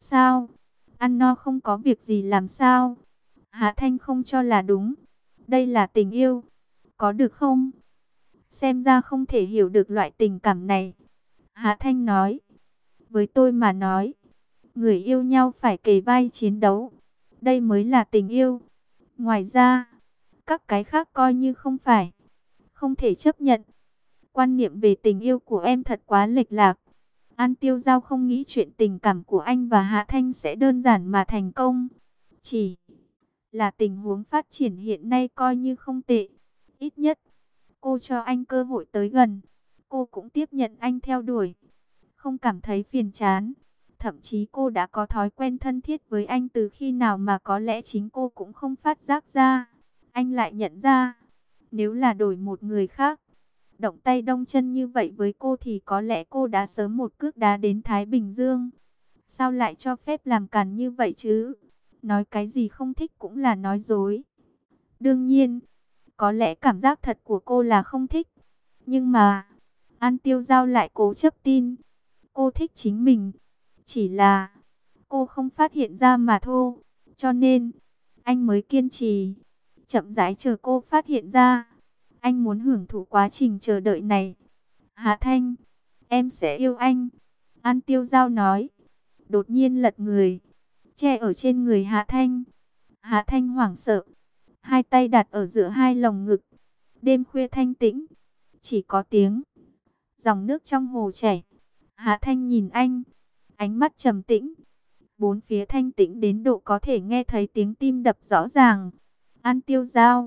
Sao? Ăn no không có việc gì làm sao? Hạ Thanh không cho là đúng. Đây là tình yêu. Có được không? Xem ra không thể hiểu được loại tình cảm này. Hạ Thanh nói. Với tôi mà nói, người yêu nhau phải kề vai chiến đấu. Đây mới là tình yêu. Ngoài ra, các cái khác coi như không phải. Không thể chấp nhận. Quan niệm về tình yêu của em thật quá lệch lạc. An Tiêu Giao không nghĩ chuyện tình cảm của anh và Hạ Thanh sẽ đơn giản mà thành công. Chỉ là tình huống phát triển hiện nay coi như không tệ. Ít nhất, cô cho anh cơ hội tới gần. Cô cũng tiếp nhận anh theo đuổi. Không cảm thấy phiền chán. Thậm chí cô đã có thói quen thân thiết với anh từ khi nào mà có lẽ chính cô cũng không phát giác ra. Anh lại nhận ra, nếu là đổi một người khác, động tay động chân như vậy với cô thì có lẽ cô đã sớm một cước đá đến Thái Bình Dương. Sao lại cho phép làm càn như vậy chứ? Nói cái gì không thích cũng là nói dối. Đương nhiên, có lẽ cảm giác thật của cô là không thích. Nhưng mà, An Tiêu Giao lại cố chấp tin. Cô thích chính mình. Chỉ là, cô không phát hiện ra mà thôi. Cho nên, anh mới kiên trì. Chậm rãi chờ cô phát hiện ra. Anh muốn hưởng thụ quá trình chờ đợi này. Hạ Thanh, em sẽ yêu anh. An Tiêu Giao nói. Đột nhiên lật người, che ở trên người Hạ Thanh. Hạ Thanh hoảng sợ, hai tay đặt ở giữa hai lồng ngực. Đêm khuya thanh tĩnh, chỉ có tiếng dòng nước trong hồ chảy. Hạ Thanh nhìn anh, ánh mắt trầm tĩnh. Bốn phía thanh tĩnh đến độ có thể nghe thấy tiếng tim đập rõ ràng. An Tiêu Giao,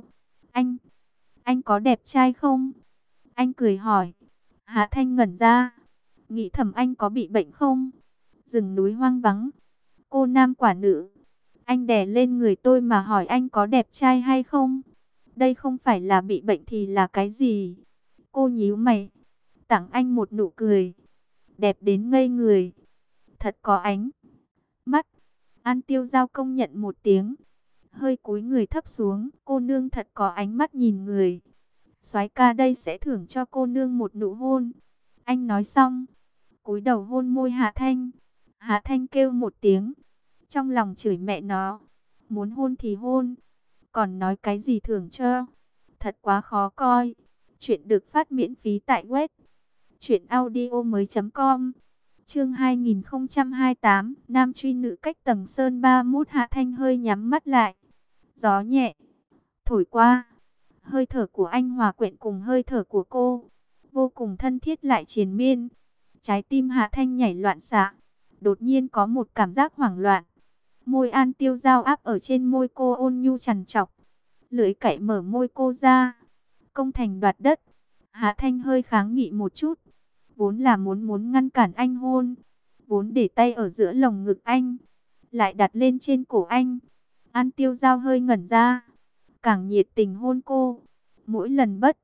anh có đẹp trai không? Anh cười hỏi. Hạ Thanh ngẩn ra, nghĩ thầm anh có bị bệnh không? Rừng núi hoang vắng, cô nam quả nữ. Anh đè lên người tôi mà hỏi anh có đẹp trai hay không? Đây không phải là bị bệnh thì là cái gì? Cô nhíu mày, tặng anh một nụ cười. Đẹp đến ngây người. Thật có ánh mắt. An Tiêu Giao công nhận một tiếng. Hơi cúi người thấp xuống. Cô nương thật có ánh mắt nhìn người. Soái ca đây sẽ thưởng cho cô nương một nụ hôn. Anh nói xong, cúi đầu hôn môi Hạ Thanh. Hạ Thanh kêu một tiếng, trong lòng chửi mẹ nó. Muốn hôn thì hôn, còn nói cái gì thưởng cho. Thật quá khó coi. Chuyện được phát miễn phí tại web truyệnaudiomoi.com. Chương 2028, nam truy nữ cách tầng sơn 31. Hạ Thanh hơi nhắm mắt lại. Gió nhẹ thổi qua, hơi thở của anh hòa quyện cùng hơi thở của cô, vô cùng thân thiết lại triền miên. Trái tim Hạ Thanh nhảy loạn xạ, đột nhiên có một cảm giác hoảng loạn. Môi An Tiêu Giao áp ở trên môi cô ôn nhu trằn trọc, lưỡi cạy mở môi cô ra. Công thành đoạt đất. Hạ Thanh hơi kháng nghị một chút, vốn là muốn ngăn cản anh hôn, vốn để tay ở giữa lồng ngực anh, lại đặt lên trên cổ anh. An Tiêu Giao hơi ngẩn ra, càng nhiệt tình hôn cô. Mỗi lần bất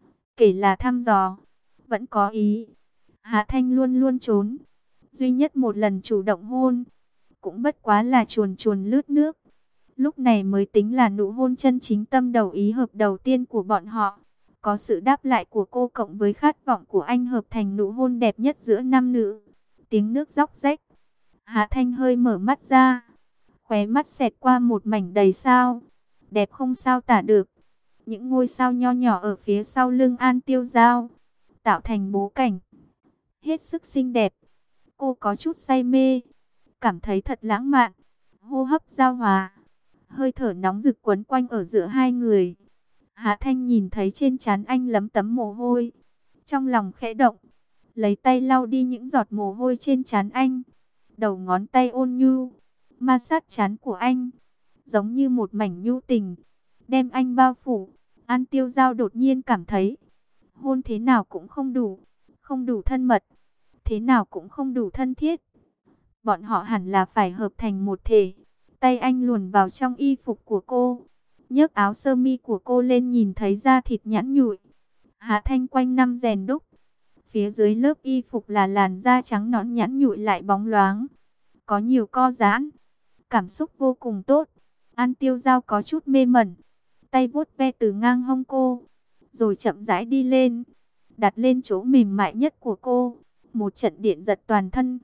kể là thăm dò, vẫn có ý. Hạ Thanh luôn luôn trốn. Duy nhất một lần chủ động hôn, cũng bất quá là chuồn chuồn lướt nước. Lúc này mới tính là nụ hôn chân chính tâm đầu ý hợp đầu tiên của bọn họ. Có sự đáp lại của cô cộng với khát vọng của anh hợp thành nụ hôn đẹp nhất giữa nam nữ. Tiếng nước róc rách. Hạ Thanh hơi mở mắt ra, khóe mắt xẹt qua một mảnh đầy sao. Đẹp không sao tả được. Những ngôi sao nho nhỏ ở phía sau lưng An Tiêu Giao, tạo thành bố cảnh hết sức xinh đẹp. Cô có chút say mê, cảm thấy thật lãng mạn. Hô hấp giao hòa, hơi thở nóng rực quấn quanh ở giữa hai người. Hạ Thanh nhìn thấy trên trán anh lấm tấm mồ hôi, trong lòng khẽ động, lấy tay lau đi những giọt mồ hôi trên trán anh. Đầu ngón tay ôn nhu ma sát trán của anh, giống như một mảnh nhu tình, đem anh bao phủ. An Tiêu Giao đột nhiên cảm thấy, hôn thế nào cũng không đủ, không đủ thân mật, thế nào cũng không đủ thân thiết. Bọn họ hẳn là phải hợp thành một thể. Tay anh luồn vào trong y phục của cô, nhấc áo sơ mi của cô lên, nhìn thấy da thịt nhẵn nhụi. Hạ Thanh quanh năm rèn đúc, phía dưới lớp y phục là làn da trắng nõn nhẵn nhụi lại bóng loáng, có nhiều co giãn, cảm xúc vô cùng tốt. An Tiêu Giao có chút mê mẩn, tay vuốt ve từ ngang hông cô, rồi chậm rãi đi lên, đặt lên chỗ mềm mại nhất của cô. Một trận điện giật toàn thân,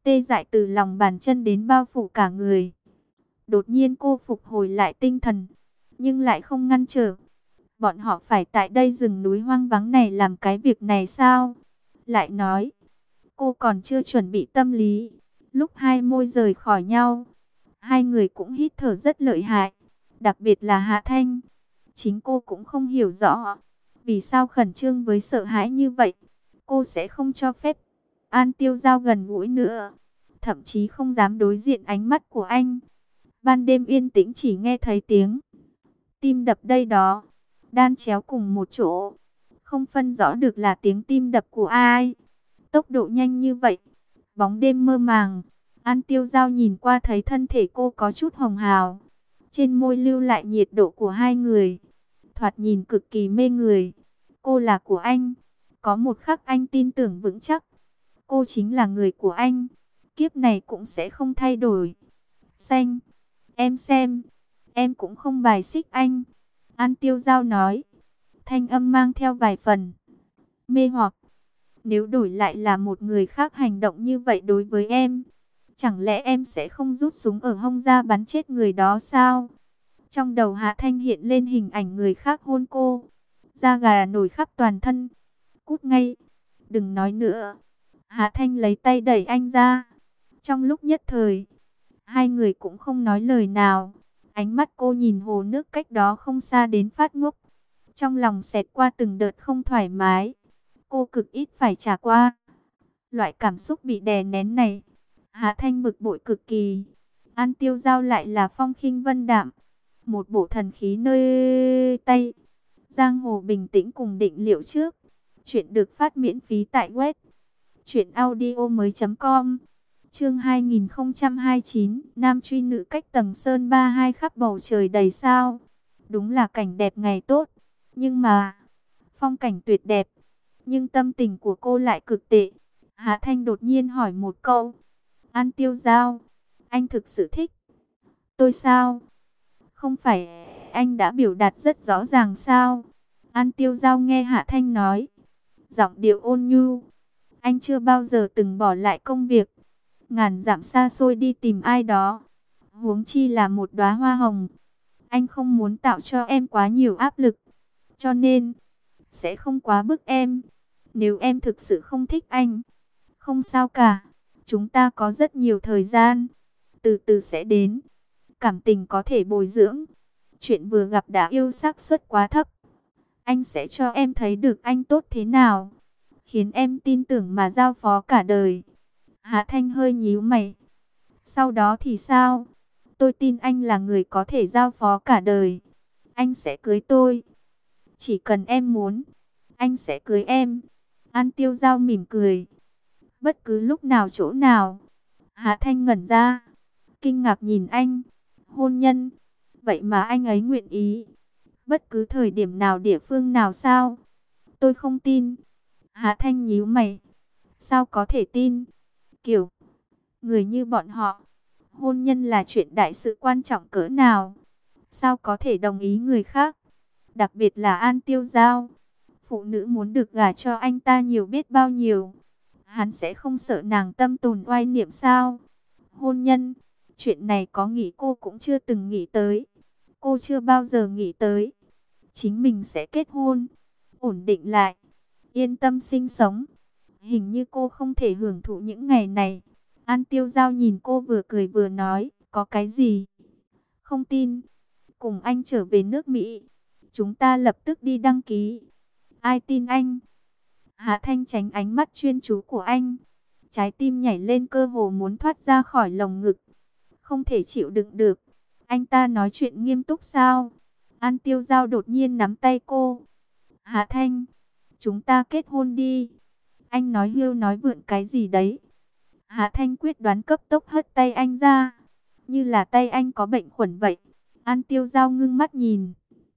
tê dại từ lòng bàn chân đến bao phủ cả người. Đột nhiên cô phục hồi lại tinh thần, nhưng lại không ngăn trở. Bọn họ phải tại đây rừng núi hoang vắng này làm cái việc này sao? Lại nói, cô còn chưa chuẩn bị tâm lý. Lúc hai môi rời khỏi nhau, hai người cũng hít thở rất lợi hại. Đặc biệt là Hạ Thanh. Chính cô cũng không hiểu rõ vì sao khẩn trương với sợ hãi như vậy. Cô sẽ không cho phép An Tiêu Giao gần gũi nữa, thậm chí không dám đối diện ánh mắt của anh. Ban đêm yên tĩnh, chỉ nghe thấy tiếng tim đập đây đó, đan chéo cùng một chỗ, không phân rõ được là tiếng tim đập của ai. Tốc độ nhanh như vậy, bóng đêm mơ màng. An Tiêu Giao nhìn qua thấy thân thể cô có chút hồng hào, trên môi lưu lại nhiệt độ của hai người, thoạt nhìn cực kỳ mê người. Cô là của anh, có một khắc anh tin tưởng vững chắc, cô chính là người của anh, kiếp này cũng sẽ không thay đổi. Xanh, em xem, em cũng không bài xích anh. An Tiêu Giao nói, thanh âm mang theo vài phần mê hoặc. Nếu đổi lại là một người khác hành động như vậy đối với em, chẳng lẽ em sẽ không rút súng ở hông ra bắn chết người đó sao? Trong đầu Hạ Thanh hiện lên hình ảnh người khác hôn cô, da gà nổi khắp toàn thân. Cút ngay, đừng nói nữa. Hạ Thanh lấy tay đẩy anh ra. Trong lúc nhất thời, hai người cũng không nói lời nào. Ánh mắt cô nhìn hồ nước cách đó không xa đến phát ngốc. Trong lòng xẹt qua từng đợt không thoải mái. Cô cực ít phải trải qua loại cảm xúc bị đè nén này. Hạ Thanh bực bội cực kỳ. An Tiêu Giao lại là phong khinh vân đạm, một bộ thần khí nơi tay. Giang hồ bình tĩnh cùng định liệu trước. Chuyện được phát miễn phí tại web truyệnaudiomoi.com. Chương 2029, nam truy nữ cách tầng sơn 32 khắp bầu trời đầy sao. Đúng là cảnh đẹp ngày tốt, nhưng mà phong cảnh tuyệt đẹp, nhưng tâm tình của cô lại cực tệ. Hạ Thanh đột nhiên hỏi một câu, An Tiêu Giao, anh thực sự thích tôi sao? Không phải anh đã biểu đạt rất rõ ràng sao? An Tiêu Giao nghe Hạ Thanh nói, giọng điệu ôn nhu. Anh chưa bao giờ từng bỏ lại công việc, ngàn dặm xa xôi đi tìm ai đó, huống chi là một đóa hoa hồng. Anh không muốn tạo cho em quá nhiều áp lực, cho nên sẽ không quá bức em. Nếu em thực sự không thích anh, không sao cả, chúng ta có rất nhiều thời gian, từ từ sẽ đến. Cảm tình có thể bồi dưỡng, chuyện vừa gặp đã yêu xác suất quá thấp. Anh sẽ cho em thấy được anh tốt thế nào, khiến em tin tưởng mà giao phó cả đời. Hạ Thanh hơi nhíu mày. Sau đó thì sao? Tôi tin anh là người có thể giao phó cả đời. Anh sẽ cưới tôi. Chỉ cần em muốn, anh sẽ cưới em. An Tiêu Giao mỉm cười. Bất cứ lúc nào chỗ nào. Hạ Thanh ngẩn ra, kinh ngạc nhìn anh. Hôn nhân? Vậy mà anh ấy nguyện ý. Bất cứ thời điểm nào địa phương nào sao? Tôi không tin. Hạ Thanh nhíu mày. Sao có thể tin? Kiểu người như bọn họ, hôn nhân là chuyện đại sự quan trọng cỡ nào, sao có thể đồng ý người khác? Đặc biệt là An Tiêu Giao, phụ nữ muốn được gả cho anh ta nhiều biết bao nhiêu. Hắn sẽ không sợ nàng tâm tồn oai niệm sao? Hôn nhân, chuyện này có nghĩ cô cũng chưa từng nghĩ tới. Cô chưa bao giờ nghĩ tới chính mình sẽ kết hôn, ổn định lại, yên tâm sinh sống. Hình như cô không thể hưởng thụ những ngày này. An Tiêu Giao nhìn cô vừa cười vừa nói, có cái gì? Không tin. Cùng anh trở về nước Mỹ, chúng ta lập tức đi đăng ký. Ai tin anh? Hạ Thanh tránh ánh mắt chuyên chú của anh. Trái tim nhảy lên cơ hồ muốn thoát ra khỏi lồng ngực. Không thể chịu đựng được. Anh ta nói chuyện nghiêm túc sao? An Tiêu Giao đột nhiên nắm tay cô. Hạ Thanh, chúng ta kết hôn đi. Anh nói hưu nói vượn cái gì đấy? Hạ Thanh quyết đoán cấp tốc hất tay anh ra, như là tay anh có bệnh khuẩn vậy. An Tiêu Giao ngưng mắt nhìn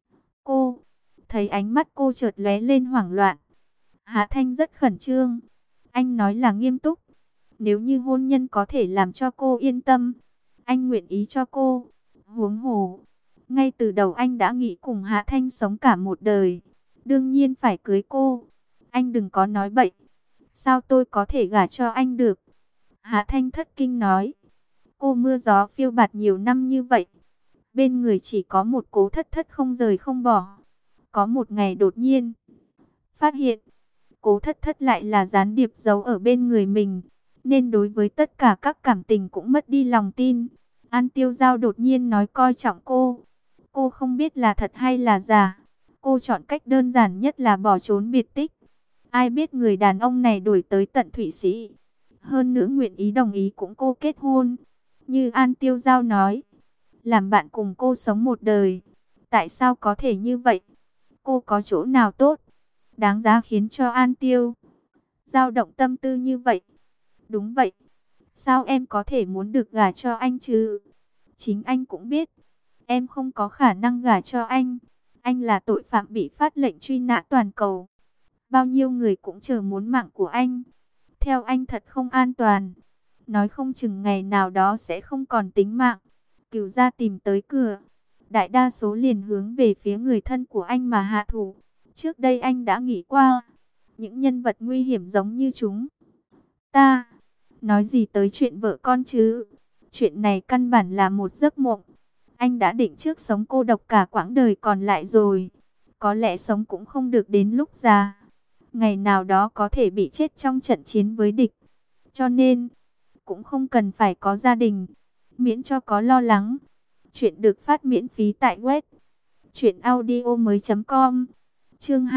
cô, thấy ánh mắt cô chợt lóe lên hoảng loạn. Hạ Thanh rất khẩn trương. Anh nói là nghiêm túc. Nếu như hôn nhân có thể làm cho cô yên tâm, anh nguyện ý cho cô. Huống hồ, ngay từ đầu anh đã nghĩ cùng Hạ Thanh sống cả một đời, đương nhiên phải cưới cô. Anh đừng có nói bậy. Sao tôi có thể gả cho anh được? Hạ Thanh thất kinh nói, cô mưa gió phiêu bạt nhiều năm như vậy, bên người chỉ có một Cố Thất Thất không rời không bỏ. Có một ngày đột nhiên phát hiện, Cố Thất Thất lại là gián điệp giấu ở bên người mình, nên đối với tất cả các cảm tình cũng mất đi lòng tin. An Tiêu Giao đột nhiên nói coi trọng cô không biết là thật hay là giả. Cô chọn cách đơn giản nhất là bỏ trốn biệt tích. Ai biết người đàn ông này đuổi tới tận Thụy Sĩ, hơn nữa nguyện ý đồng ý cũng cô kết hôn. Như An Tiêu Giao nói, làm bạn cùng cô sống một đời. Tại sao có thể như vậy? Cô có chỗ nào tốt, đáng giá khiến cho An Tiêu Giao động tâm tư như vậy? Đúng vậy. Sao em có thể muốn được gả cho anh chứ? Chính anh cũng biết, em không có khả năng gả cho anh. Anh là tội phạm bị phát lệnh truy nã toàn cầu. Bao nhiêu người cũng chờ muốn mạng của anh. Theo anh thật không an toàn. Nói không chừng ngày nào đó sẽ không còn tính mạng. Cửu gia tìm tới cửa, đại đa số liền hướng về phía người thân của anh mà hạ thủ. Trước đây anh đã nghĩ qua, những nhân vật nguy hiểm giống như chúng ta, nói gì tới chuyện vợ con chứ? Chuyện này căn bản là một giấc mộng. Anh đã định trước sống cô độc cả quãng đời còn lại rồi. Có lẽ sống cũng không được đến lúc già. Ngày nào đó có thể bị chết trong trận chiến với địch. Cho nên, cũng không cần phải có gia đình, miễn cho có lo lắng. Chuyện được phát miễn phí tại web truyệnaudiomoi.com. Chương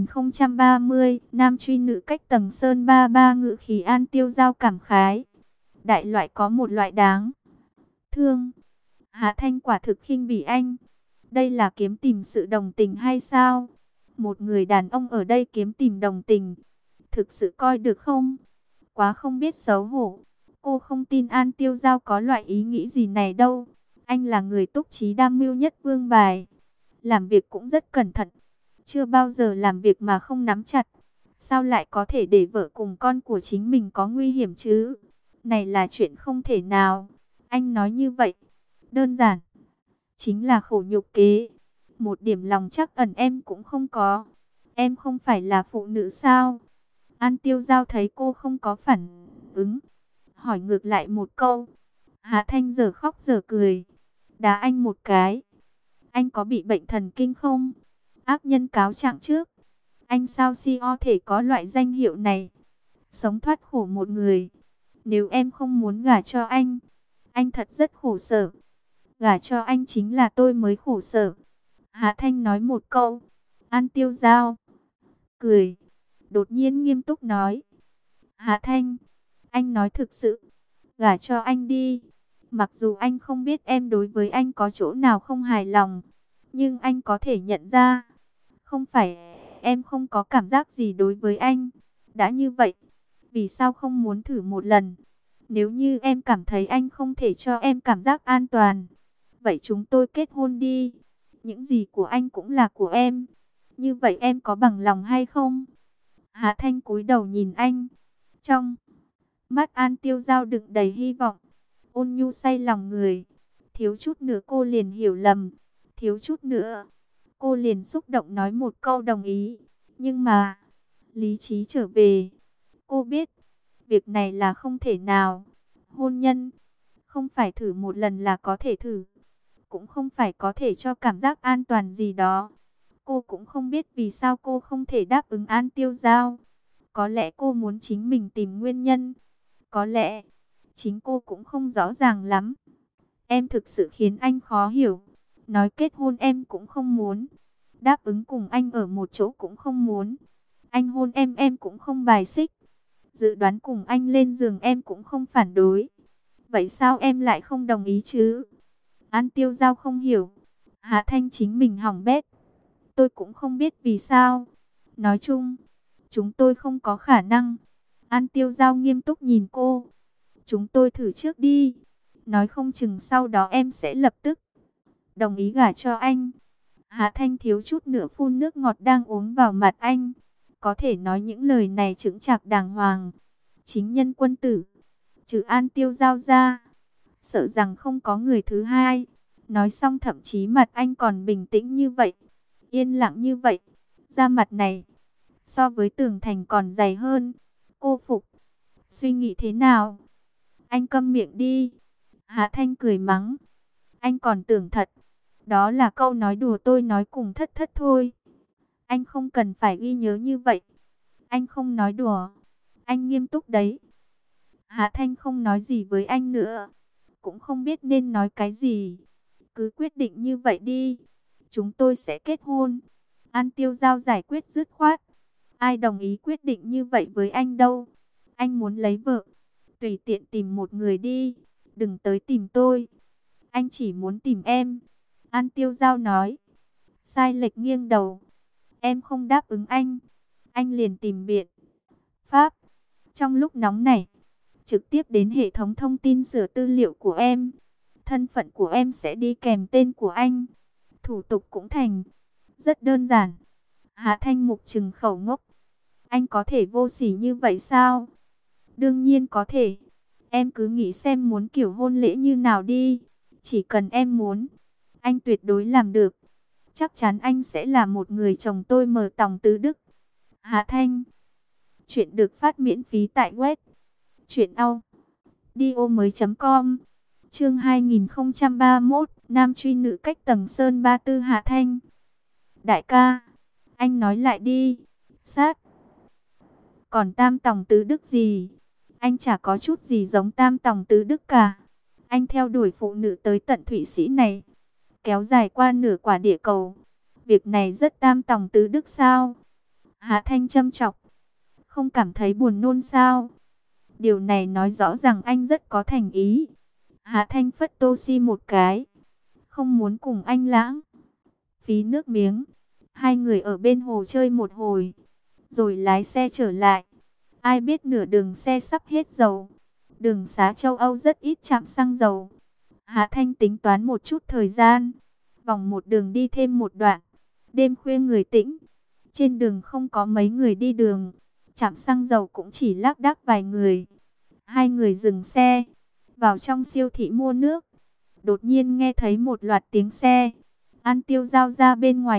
2030, nam truy nữ cách tầng sơn ba ba ngự khí. An Tiêu Giao cảm khái, đại loại có một loại đáng thương. Hạ Thanh quả thực khinh bỉ anh. Đây là kiếm tìm sự đồng tình hay sao? Một người đàn ông ở đây kiếm tìm đồng tình, thực sự coi được không? Quá không biết xấu hổ. Cô không tin An Tiêu Giao có loại ý nghĩ gì này đâu. Anh là người túc trí đam mưu nhất vương bài, làm việc cũng rất cẩn thận, chưa bao giờ làm việc mà không nắm chặt. Sao lại có thể để vợ cùng con của chính mình có nguy hiểm chứ? Này là chuyện không thể nào. Anh nói như vậy, đơn giản chính là khổ nhục kế. Một điểm lòng trắc ẩn em cũng không có. Em không phải là phụ nữ sao? An Tiêu Giao thấy cô không có phản ứng, hỏi ngược lại một câu. Hạ Thanh giờ khóc giờ cười, đá anh một cái. Anh có bị bệnh thần kinh không? Ác nhân cáo trạng trước. Anh sao có thể có loại danh hiệu này? Sống thoát khổ một người. Nếu em không muốn gả cho anh thật rất khổ sở. Gả cho anh chính là tôi mới khổ sở. Hạ Thanh nói một câu. An Tiêu Giao cười, đột nhiên nghiêm túc nói. Hạ Thanh, anh nói thực sự, gả cho anh đi. Mặc dù anh không biết em đối với anh có chỗ nào không hài lòng, nhưng anh có thể nhận ra, không phải em không có cảm giác gì đối với anh. Đã như vậy, vì sao không muốn thử một lần? Nếu như em cảm thấy anh không thể cho em cảm giác an toàn, vậy chúng tôi kết hôn đi. Những gì của anh cũng là của em. Như vậy em có bằng lòng hay không? Hạ Thanh cúi đầu nhìn anh. Trong mắt An Tiêu Giao đựng đầy hy vọng, ôn nhu say lòng người. Thiếu chút nữa cô liền hiểu lầm. Thiếu chút nữa cô liền xúc động nói một câu đồng ý. Nhưng mà lý trí trở về. Cô biết việc này là không thể nào. Hôn nhân không phải thử một lần là có thể thử, cũng không phải có thể cho cảm giác an toàn gì đó. Cô cũng không biết vì sao cô không thể đáp ứng An Tiêu Giao. Có lẽ cô muốn chính mình tìm nguyên nhân. Có lẽ chính cô cũng không rõ ràng lắm. Em thực sự khiến anh khó hiểu. Nói kết hôn em cũng không muốn. Đáp ứng cùng anh ở một chỗ cũng không muốn. Anh hôn em cũng không bài xích. Dự đoán cùng anh lên giường em cũng không phản đối. Vậy sao em lại không đồng ý chứ? An Tiêu Giao không hiểu. Hạ Thanh chính mình hỏng bét. Tôi cũng không biết vì sao. Nói chung, chúng tôi không có khả năng. An Tiêu Giao nghiêm túc nhìn cô. Chúng tôi thử trước đi. Nói không chừng sau đó em sẽ lập tức đồng ý gả cho anh. Hạ Thanh thiếu chút nữa phun nước ngọt đang uống vào mặt anh. Có thể nói những lời này chững chạc đàng hoàng, chính nhân quân tử. Trừ An Tiêu Giao ra, sợ rằng không có người thứ hai. Nói xong thậm chí mặt anh còn bình tĩnh như vậy, yên lặng như vậy. Da mặt này so với tường thành còn dày hơn. Cô phục. Suy nghĩ thế nào? Anh câm miệng đi. Hạ Thanh cười mắng. Anh còn tưởng thật. Đó là câu nói đùa tôi nói cùng Thất Thất thôi. Anh không cần phải ghi nhớ như vậy. Anh không nói đùa. Anh nghiêm túc đấy. Hạ Thanh không nói gì với anh nữa. Cũng không biết nên nói cái gì. Cứ quyết định như vậy đi. Chúng tôi sẽ kết hôn. An Tiêu Giao giải quyết dứt khoát. Ai đồng ý quyết định như vậy với anh đâu. Anh muốn lấy vợ. Tùy tiện tìm một người đi. Đừng tới tìm tôi. Anh chỉ muốn tìm em. An Tiêu Giao nói. Sai lệch nghiêng đầu. Em không đáp ứng anh. Anh liền tìm biện pháp. Trong lúc nóng này, trực tiếp đến hệ thống thông tin sửa tư liệu của em. Thân phận của em sẽ đi kèm tên của anh. Thủ tục cũng thành. Rất đơn giản. Hạ Thanh Mục trừng khẩu ngốc. Anh có thể vô sỉ như vậy sao? Đương nhiên có thể. Em cứ nghĩ xem muốn kiểu hôn lễ như nào đi. Chỉ cần em muốn, anh tuyệt đối làm được. Chắc chắn anh sẽ là một người chồng tôi mở tòng tứ đức. Hạ Thanh. Chuyện được phát miễn phí tại web truyệnaudiomoi.com. Chương 2031, nam truy nữ cách tầng sơn ba tư. Hạ Thanh. Đại ca, anh nói lại đi. Sát. Còn tam tòng tứ đức gì? Anh chả có chút gì giống tam tòng tứ đức cả. Anh theo đuổi phụ nữ tới tận Thụy Sĩ này, kéo dài qua nửa quả địa cầu. Việc này rất tam tòng tứ đức sao? Hạ Thanh châm chọc. Không cảm thấy buồn nôn sao? Điều này nói rõ rằng anh rất có thành ý. Hạ Thanh phất Tô Si một cái. Không muốn cùng anh lãng phí nước miếng. Hai người ở bên hồ chơi một hồi, rồi lái xe trở lại. Ai biết nửa đường xe sắp hết dầu. Đường xá châu Âu rất ít trạm xăng dầu. Hạ Thanh tính toán một chút thời gian. Vòng một đường đi thêm một đoạn. Đêm khuya người tĩnh. Trên đường không có mấy người đi đường. Trạm xăng dầu cũng chỉ lác đác vài người. Hai người dừng xe, vào trong siêu thị mua nước. Đột nhiên nghe thấy một loạt tiếng xe. An Tiêu Giao ra bên ngoài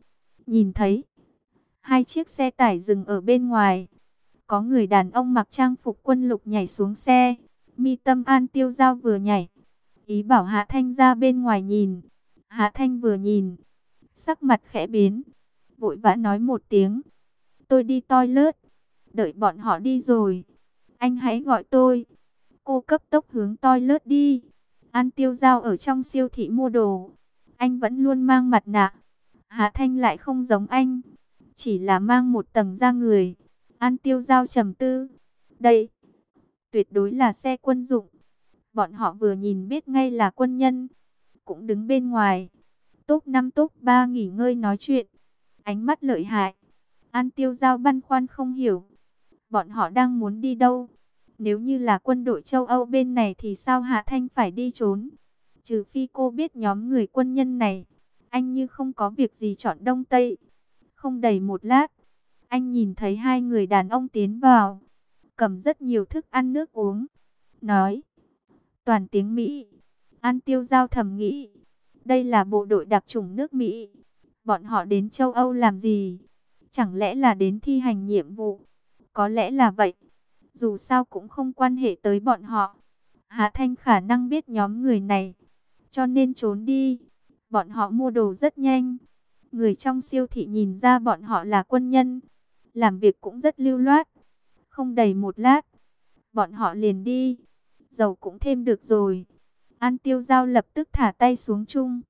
nhìn thấy hai chiếc xe tải dừng ở bên ngoài. Có người đàn ông mặc trang phục quân lục nhảy xuống xe. Mi tâm An Tiêu Giao vừa nhảy, ý bảo Hạ Thanh ra bên ngoài nhìn. Hạ Thanh vừa nhìn, sắc mặt khẽ biến, vội vã nói một tiếng. Tôi đi toilet, đợi bọn họ đi rồi, anh hãy gọi tôi. Cô cấp tốc hướng toilet đi. An Tiêu Giao ở trong siêu thị mua đồ. Anh vẫn luôn mang mặt nạ. Hạ Thanh lại không giống anh, chỉ là mang một tầng da người. An Tiêu Giao trầm tư. Đây tuyệt đối là xe quân dụng. Bọn họ vừa nhìn biết ngay là quân nhân. Cũng đứng bên ngoài. Top 5 top 3 nghỉ ngơi nói chuyện. Ánh mắt lợi hại. An Tiêu Giao băn khoăn không hiểu. Bọn họ đang muốn đi đâu? Nếu như là quân đội châu Âu bên này thì sao Hạ Thanh phải đi trốn? Trừ phi cô biết nhóm người quân nhân này. Anh như không có việc gì chọn Đông Tây. Không đầy một lát, anh nhìn thấy hai người đàn ông tiến vào, cầm rất nhiều thức ăn nước uống, nói toàn tiếng Mỹ. An Tiêu Giao thầm nghĩ, đây là bộ đội đặc chủng nước Mỹ. Bọn họ đến châu Âu làm gì? Chẳng lẽ là đến thi hành nhiệm vụ? Có lẽ là vậy. Dù sao cũng không quan hệ tới bọn họ. Hạ Thanh khả năng biết nhóm người này, cho nên trốn đi. Bọn họ mua đồ rất nhanh. Người trong siêu thị nhìn ra bọn họ là quân nhân, làm việc cũng rất lưu loát. Không đầy một lát, bọn họ liền đi. Dầu cũng thêm được rồi. An Tiêu Giao lập tức thả tay xuống chung.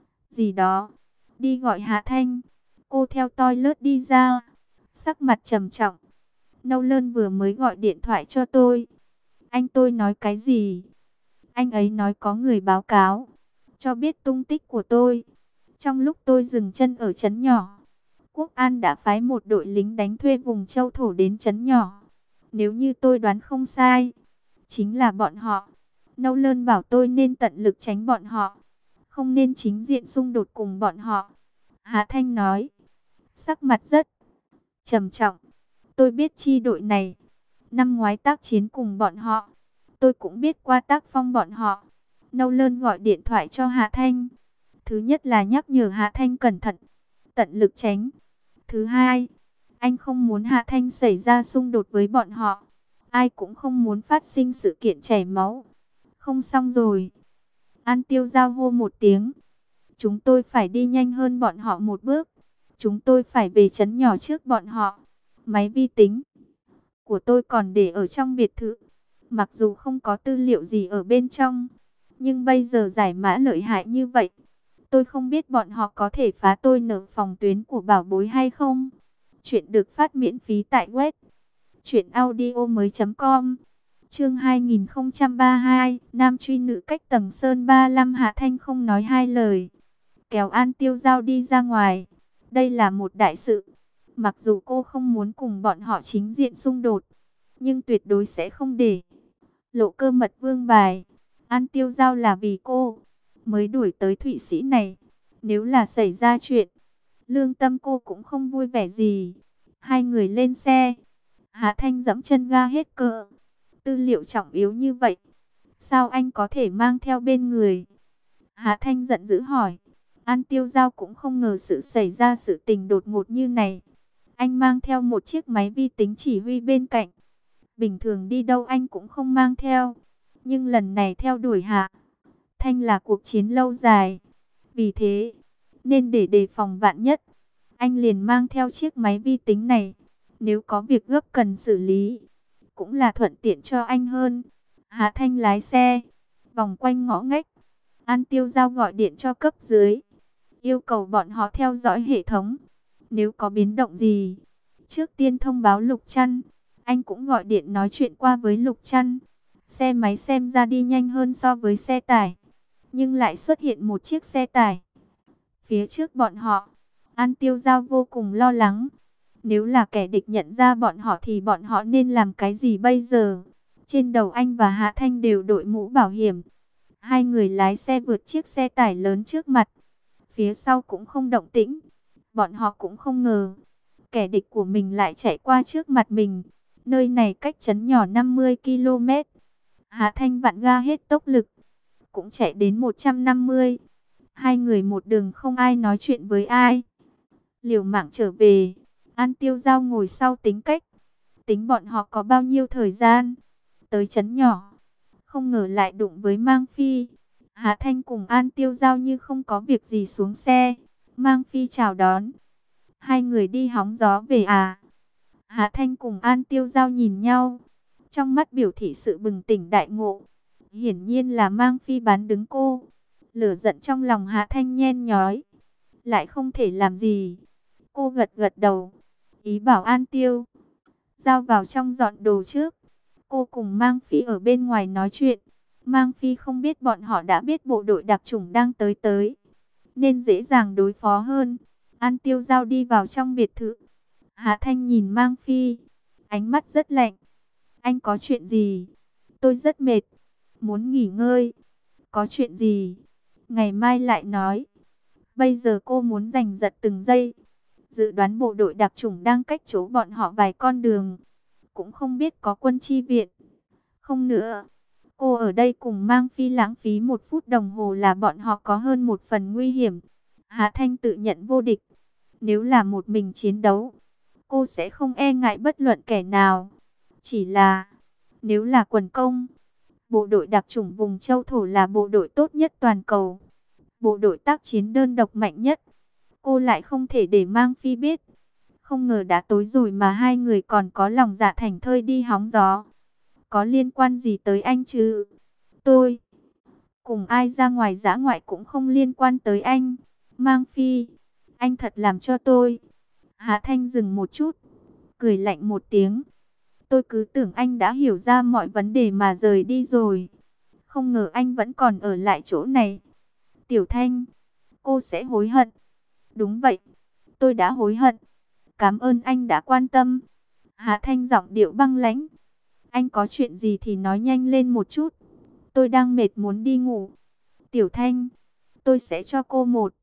Gì đó, đi gọi Hạ Thanh. Cô theo toilet đi ra, sắc mặt trầm trọng. Nâu Lơn vừa mới gọi điện thoại cho tôi. Anh tôi nói cái gì? Anh ấy nói có người báo cáo, cho biết tung tích của tôi. Trong lúc tôi dừng chân ở trấn nhỏ, Quốc An đã phái một đội lính đánh thuê vùng châu thổ đến trấn nhỏ. Nếu như tôi đoán không sai, chính là bọn họ. Nâu Lơn bảo tôi nên tận lực tránh bọn họ, không nên chính diện xung đột cùng bọn họ. Hạ Thanh nói, sắc mặt rất trầm trọng. Tôi biết chi đội này, năm ngoái tác chiến cùng bọn họ. Tôi cũng biết qua tác phong bọn họ. Nâu Lơn gọi điện thoại cho Hạ Thanh. Thứ nhất là nhắc nhở Hạ Thanh cẩn thận, tận lực tránh. Thứ hai, anh không muốn Hạ Thanh xảy ra xung đột với bọn họ. Ai cũng không muốn phát sinh sự kiện chảy máu. Không xong rồi. An Tiêu Giao hô một tiếng. Chúng tôi phải đi nhanh hơn bọn họ một bước. Chúng tôi phải về trấn nhỏ trước bọn họ. Máy vi tính của tôi còn để ở trong biệt thự. Mặc dù không có tư liệu gì ở bên trong, nhưng bây giờ giải mã lợi hại như vậy, tôi không biết bọn họ có thể phá tôi nở phòng tuyến của bảo bối hay không. Chuyện được phát miễn phí tại web truyệnaudiomoi.com. Chương 2032, nam truy nữ cách tầng sơn 35. Hạ Thanh không nói hai lời, kéo An Tiêu Giao đi ra ngoài. Đây là một đại sự. Mặc dù cô không muốn cùng bọn họ chính diện xung đột, nhưng tuyệt đối sẽ không để lộ cơ mật vương bài. An Tiêu Giao là vì cô mới đuổi tới Thụy Sĩ này. Nếu là xảy ra chuyện, lương tâm cô cũng không vui vẻ gì. Hai người lên xe. Hạ Thanh dẫm chân ga hết cỡ. Tư liệu trọng yếu như vậy, sao anh có thể mang theo bên người? Hạ Thanh giận dữ hỏi. An Tiêu Giao cũng không ngờ sự xảy ra sự tình đột ngột như này. Anh mang theo một chiếc máy vi tính chỉ huy bên cạnh. Bình thường đi đâu anh cũng không mang theo. Nhưng lần này theo đuổi Hạ Thanh là cuộc chiến lâu dài. Vì thế, nên để đề phòng vạn nhất, anh liền mang theo chiếc máy vi tính này. Nếu có việc gấp cần xử lý, cũng là thuận tiện cho anh hơn. Hạ Thanh lái xe, vòng quanh ngõ ngách. An Tiêu Giao gọi điện cho cấp dưới, yêu cầu bọn họ theo dõi hệ thống. Nếu có biến động gì, trước tiên thông báo Lục Trăn. Anh cũng gọi điện nói chuyện qua với Lục Trăn. Xe máy xem ra đi nhanh hơn so với xe tải, nhưng lại xuất hiện một chiếc xe tải phía trước bọn họ. An Tiêu Giao vô cùng lo lắng. Nếu là kẻ địch nhận ra bọn họ thì bọn họ nên làm cái gì bây giờ? Trên đầu anh và Hạ Thanh đều đội mũ bảo hiểm. Hai người lái xe vượt chiếc xe tải lớn trước mặt. Phía sau cũng không động tĩnh. Bọn họ cũng không ngờ kẻ địch của mình lại chạy qua trước mặt mình. Nơi này cách trấn nhỏ 50 km. Hạ Thanh vặn ga hết tốc lực, cũng chạy đến 150. Hai người một đường không ai nói chuyện với ai, liều mạng trở về. An Tiêu Giao ngồi sau tính cách, tính bọn họ có bao nhiêu thời gian tới trấn nhỏ. Không ngờ lại đụng với Mang Phi. Hạ Thanh cùng An Tiêu Giao như không có việc gì xuống xe. Mang Phi chào đón. Hai người đi hóng gió về à? Hạ Thanh cùng An Tiêu Giao nhìn nhau, trong mắt biểu thị sự bừng tỉnh đại ngộ. Hiển nhiên là Mang Phi bán đứng cô. Lửa giận trong lòng Hạ Thanh nhen nhói, lại không thể làm gì. Cô gật gật đầu, ý bảo An Tiêu Giao vào trong dọn đồ trước. Cô cùng Mang Phi ở bên ngoài nói chuyện. Mang Phi không biết bọn họ đã biết bộ đội đặc chủng đang tới, nên dễ dàng đối phó hơn. An Tiêu Giao đi vào trong biệt thự. Hạ Thanh nhìn Mang Phi, ánh mắt rất lạnh. Anh có chuyện gì? Tôi rất mệt, muốn nghỉ ngơi. Có chuyện gì? Ngày mai lại nói. Bây giờ cô muốn giành giật từng giây. Dự đoán bộ đội đặc chủng đang cách chỗ bọn họ vài con đường. Cũng không biết có quân chi viện không nữa. Cô ở đây cùng Mang Phi lãng phí 1 phút đồng hồ là bọn họ có hơn một phần nguy hiểm. Hạ Thanh tự nhận vô địch. Nếu là một mình chiến đấu, cô sẽ không e ngại bất luận kẻ nào. Chỉ là, nếu là quần công, bộ đội đặc chủng vùng châu thổ là bộ đội tốt nhất toàn cầu. Bộ đội tác chiến đơn độc mạnh nhất. Cô lại không thể để Mang Phi biết. Không ngờ đã tối rồi mà hai người còn có lòng dạ thảnh thơi đi hóng gió. Có liên quan gì tới anh chứ? Tôi cùng ai ra ngoài dã ngoại cũng không liên quan tới anh. Mang Phi, anh thật làm cho tôi. Hạ Thanh dừng một chút, cười lạnh một tiếng. Tôi cứ tưởng anh đã hiểu ra mọi vấn đề mà rời đi rồi. Không ngờ anh vẫn còn ở lại chỗ này. Tiểu Thanh, cô sẽ hối hận. Đúng vậy, tôi đã hối hận. Cảm ơn anh đã quan tâm. Hạ Thanh giọng điệu băng lãnh. Anh có chuyện gì thì nói nhanh lên một chút. Tôi đang mệt muốn đi ngủ. Tiểu Thanh, tôi sẽ cho cô một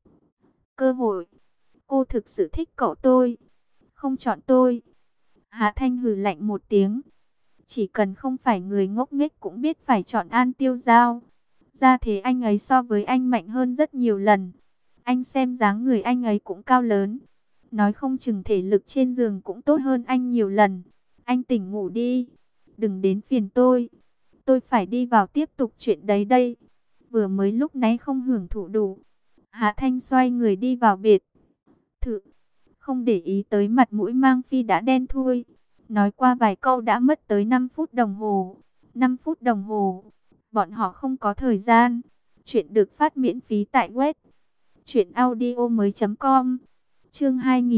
cơ hội. Cô thực sự thích cậu tôi, không chọn tôi. Hạ Thanh hừ lạnh một tiếng. Chỉ cần không phải người ngốc nghếch cũng biết phải chọn An Tiêu Giao. Ra thế anh ấy so với anh mạnh hơn rất nhiều lần. Anh xem dáng người anh ấy cũng cao lớn. Nói không chừng thể lực trên giường cũng tốt hơn anh nhiều lần. Anh tỉnh ngủ đi. đừng đến phiền tôi phải đi vào tiếp tục chuyện đấy đây. Vừa mới lúc nãy không hưởng thụ đủ. Hạ Thanh xoay người đi vào biệt thự, không để ý tới mặt mũi Mang Phi đã đen thui. Nói qua vài câu đã mất tới 5 phút đồng hồ. 5 phút đồng hồ, bọn họ không có thời gian. Chuyện được phát miễn phí tại web truyệnaudiomoi.com. Chương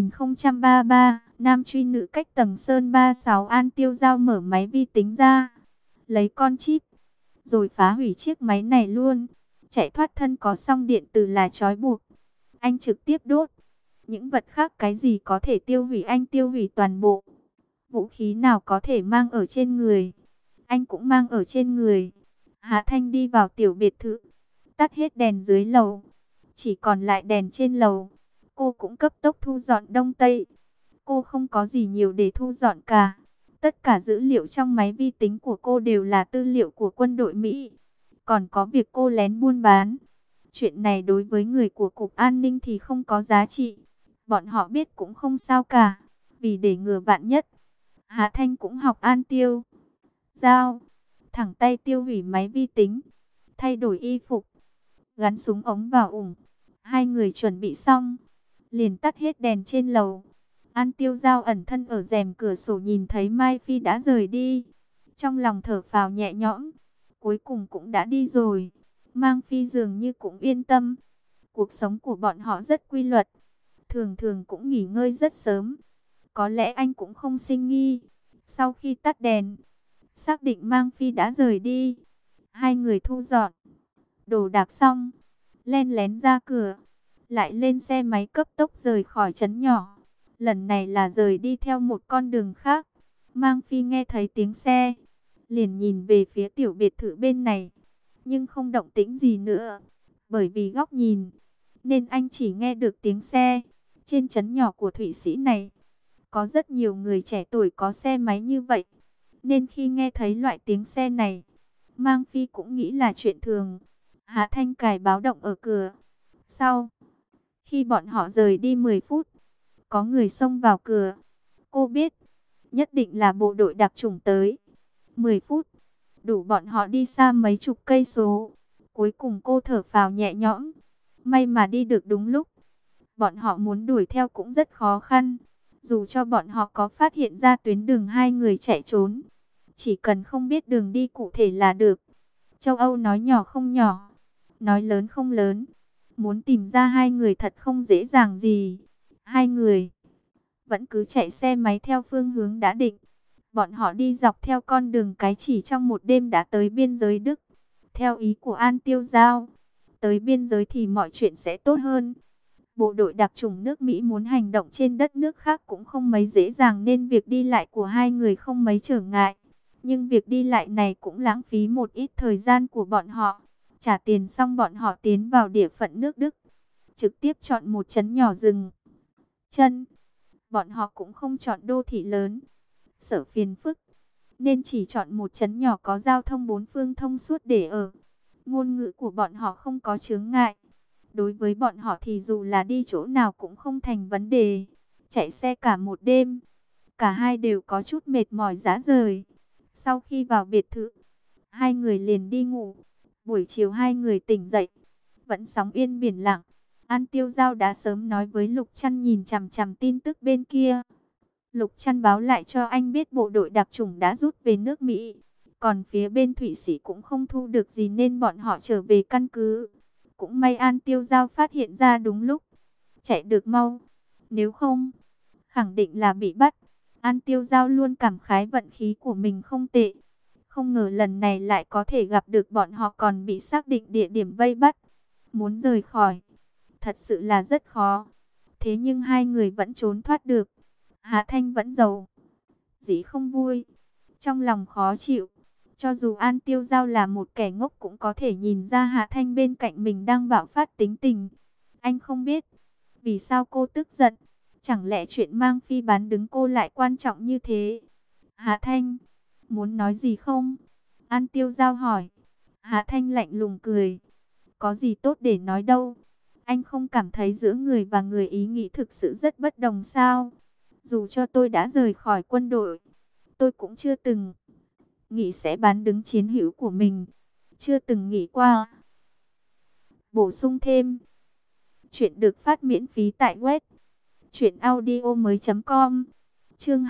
2033, nam truy nữ cách tầng sơn 36. An Tiêu Giao mở máy vi tính ra, lấy con chip, rồi phá hủy chiếc máy này luôn. Chạy thoát thân có song điện tử là trói buộc, anh trực tiếp đốt. Những vật khác cái gì có thể tiêu hủy anh tiêu hủy toàn bộ. Vũ khí nào có thể mang ở trên người, anh cũng mang ở trên người. Hạ Thanh đi vào tiểu biệt thự, tắt hết đèn dưới lầu, chỉ còn lại đèn trên lầu. Cô cũng cấp tốc thu dọn đông tây. Cô không có gì nhiều để thu dọn cả. Tất cả dữ liệu trong máy vi tính của cô đều là tư liệu của quân đội Mỹ. Còn có việc cô lén buôn bán. Chuyện này đối với người của Cục An ninh thì không có giá trị. Bọn họ biết cũng không sao cả. Vì để ngừa vạn nhất, Hạ Thanh cũng học An Tiêu Giao, thẳng tay tiêu hủy máy vi tính, thay đổi y phục, gắn súng ống vào ủng. Hai người chuẩn bị xong, liền tắt hết đèn trên lầu. An Tiêu Giao ẩn thân ở rèm cửa sổ nhìn thấy Mai Phi đã rời đi. Trong lòng thở phào nhẹ nhõm, cuối cùng cũng đã đi rồi. Mang Phi dường như cũng yên tâm. Cuộc sống của bọn họ rất quy luật, thường thường cũng nghỉ ngơi rất sớm. Có lẽ anh cũng không sinh nghi. Sau khi tắt đèn, xác định Mang Phi đã rời đi, hai người thu dọn đồ đạc xong, len lén ra cửa, lại lên xe máy cấp tốc rời khỏi trấn nhỏ. Lần này là rời đi theo một con đường khác. Mang Phi nghe thấy tiếng xe, liền nhìn về phía tiểu biệt thự bên này, nhưng không động tĩnh gì nữa. Bởi vì góc nhìn, nên anh chỉ nghe được tiếng xe. Trên trấn nhỏ của Thụy Sĩ này, có rất nhiều người trẻ tuổi có xe máy như vậy. Nên khi nghe thấy loại tiếng xe này, Mang Phi cũng nghĩ là chuyện thường. Hạ Thanh cài báo động ở cửa. Sau khi bọn họ rời đi 10 phút, có người xông vào cửa. Cô biết, nhất định là bộ đội đặc chủng tới. 10 phút, đủ bọn họ đi xa mấy chục cây số. Cuối cùng cô thở phào nhẹ nhõm. May mà đi được đúng lúc. Bọn họ muốn đuổi theo cũng rất khó khăn. Dù cho bọn họ có phát hiện ra tuyến đường hai người chạy trốn, chỉ cần không biết đường đi cụ thể là được. Châu Âu nói nhỏ không nhỏ, nói lớn không lớn. Muốn tìm ra hai người thật không dễ dàng gì. Hai người vẫn cứ chạy xe máy theo phương hướng đã định. Bọn họ đi dọc theo con đường cái chỉ trong một đêm đã tới biên giới Đức. Theo ý của An Tiêu Giao, tới biên giới thì mọi chuyện sẽ tốt hơn. Bộ đội đặc chủng nước Mỹ muốn hành động trên đất nước khác cũng không mấy dễ dàng, nên việc đi lại của hai người không mấy trở ngại. Nhưng việc đi lại này cũng lãng phí một ít thời gian của bọn họ. Trả tiền xong bọn họ tiến vào địa phận nước Đức, trực tiếp chọn một trấn nhỏ dừng chân. Bọn họ cũng không chọn đô thị lớn, sợ phiền phức, nên chỉ chọn một trấn nhỏ có giao thông bốn phương thông suốt để ở. Ngôn ngữ của bọn họ không có chướng ngại. Đối với bọn họ thì dù là đi chỗ nào cũng không thành vấn đề. Chạy xe cả một đêm, cả hai đều có chút mệt mỏi rã rời. Sau khi vào biệt thự, hai người liền đi ngủ. Buổi chiều hai người tỉnh dậy, vẫn sóng yên biển lặng. An Tiêu Giao đã sớm nói với Lục Trăn nhìn chằm chằm tin tức bên kia. Lục Trăn báo lại cho anh biết bộ đội đặc chủng đã rút về nước Mỹ. Còn phía bên Thụy Sĩ cũng không thu được gì nên bọn họ trở về căn cứ. Cũng may An Tiêu Giao phát hiện ra đúng lúc, chạy được mau. Nếu không, khẳng định là bị bắt. An Tiêu Giao luôn cảm khái vận khí của mình không tệ. Không ngờ lần này lại có thể gặp được bọn họ còn bị xác định địa điểm vây bắt. Muốn rời khỏi, thật sự là rất khó. Thế nhưng hai người vẫn trốn thoát được. Hạ Thanh vẫn giàu dĩ không vui, trong lòng khó chịu. Cho dù An Tiêu Giao là một kẻ ngốc cũng có thể nhìn ra Hạ Thanh bên cạnh mình đang bạo phát tính tình. Anh không biết vì sao cô tức giận. Chẳng lẽ chuyện Mang Phi bán đứng cô lại quan trọng như thế? Hạ Thanh, muốn nói gì không? An Tiêu Giao hỏi. Hạ Thanh lạnh lùng cười. Có gì tốt để nói đâu. Anh không cảm thấy giữa người và người ý nghĩ thực sự rất bất đồng sao? Dù cho tôi đã rời khỏi quân đội, tôi cũng chưa từng nghĩ sẽ bán đứng chiến hữu của mình. Chưa từng nghĩ qua. Bổ sung thêm. Chuyện được phát miễn phí tại web truyệnaudiomoi.com. Chương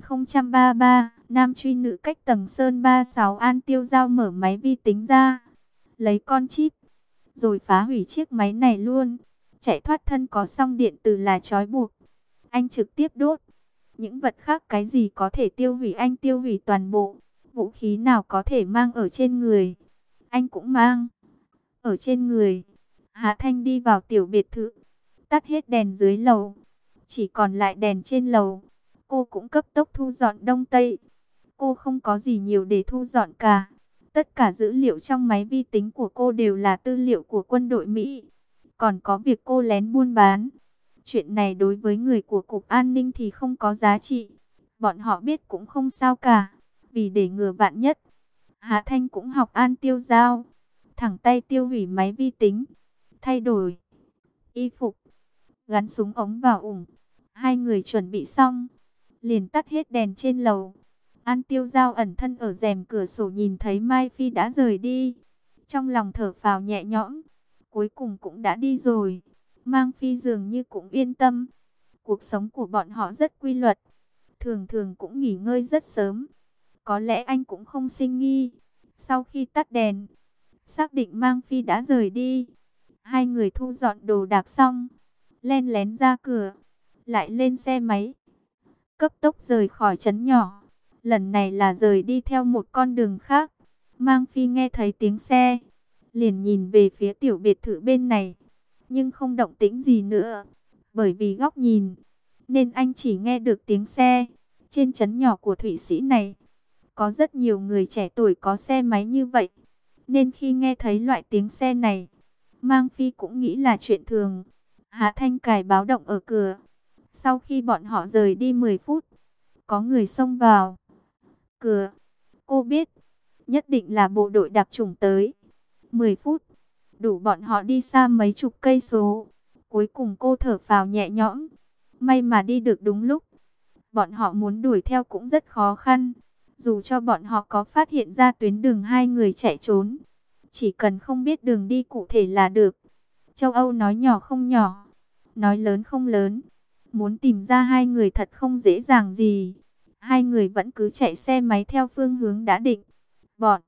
2033, nam truy nữ cách tầng sơn 36. An Tiêu Giao mở máy vi tính ra, lấy con chip, rồi phá hủy chiếc máy này luôn. Chạy thoát thân có song điện tử là trói buộc, anh trực tiếp đốt. Những vật khác cái gì có thể tiêu hủy anh tiêu hủy toàn bộ. Vũ khí nào có thể mang ở trên người, anh cũng mang ở trên người. Hạ Thanh đi vào tiểu biệt thự, tắt hết đèn dưới lầu, chỉ còn lại đèn trên lầu. Cô cũng cấp tốc thu dọn đông tây. Cô không có gì nhiều để thu dọn cả. Tất cả dữ liệu trong máy vi tính của cô đều là tư liệu của quân đội Mỹ. Còn có việc cô lén buôn bán. Chuyện này đối với người của Cục An ninh thì không có giá trị. Bọn họ biết cũng không sao cả. Vì để ngừa vạn nhất, Hạ Thanh cũng học An Tiêu Giao. Thẳng tay tiêu hủy máy vi tính, thay đổi y phục, gắn súng ống vào ủng. Hai người chuẩn bị xong, liền tắt hết đèn trên lầu. An Tiêu Giao ẩn thân ở rèm cửa sổ nhìn thấy Mai Phi đã rời đi. Trong lòng thở phào nhẹ nhõm, cuối cùng cũng đã đi rồi. Mang Phi dường như cũng yên tâm. Cuộc sống của bọn họ rất quy luật, thường thường cũng nghỉ ngơi rất sớm. Có lẽ anh cũng không sinh nghi. Sau khi tắt đèn, xác định Mang Phi đã rời đi, hai người thu dọn đồ đạc xong, len lén ra cửa, lại lên xe máy, cấp tốc rời khỏi trấn nhỏ. Lần này là rời đi theo một con đường khác. Mang Phi nghe thấy tiếng xe, liền nhìn về phía tiểu biệt thự bên này, nhưng không động tĩnh gì nữa. Bởi vì góc nhìn, nên anh chỉ nghe được tiếng xe. Trên trấn nhỏ của Thụy Sĩ này, có rất nhiều người trẻ tuổi có xe máy như vậy. Nên khi nghe thấy loại tiếng xe này, Mang Phi cũng nghĩ là chuyện thường. Hạ Thanh cài báo động ở cửa. Sau khi bọn họ rời đi 10 phút, có người xông vào cửa. Cô biết, nhất định là bộ đội đặc chủng tới. 10 phút, đủ bọn họ đi xa mấy chục cây số. Cuối cùng cô thở phào nhẹ nhõm. May mà đi được đúng lúc. Bọn họ muốn đuổi theo cũng rất khó khăn. Dù cho bọn họ có phát hiện ra tuyến đường hai người chạy trốn, chỉ cần không biết đường đi cụ thể là được. Châu Âu nói nhỏ không nhỏ, nói lớn không lớn. Muốn tìm ra hai người thật không dễ dàng gì. Hai người vẫn cứ chạy xe máy theo phương hướng đã định. Bọn